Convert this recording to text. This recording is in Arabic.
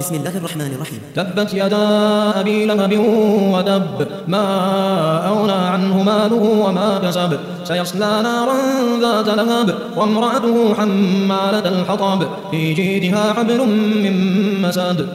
بسم الله الرحمن الرحيم. تبت يدا أبي لهب وتب، ما أغنى عنه ماله وما كسب، سيصلى نارا ذات لهب وامرأته حمالة الحطب في جيدها حبل من مسد.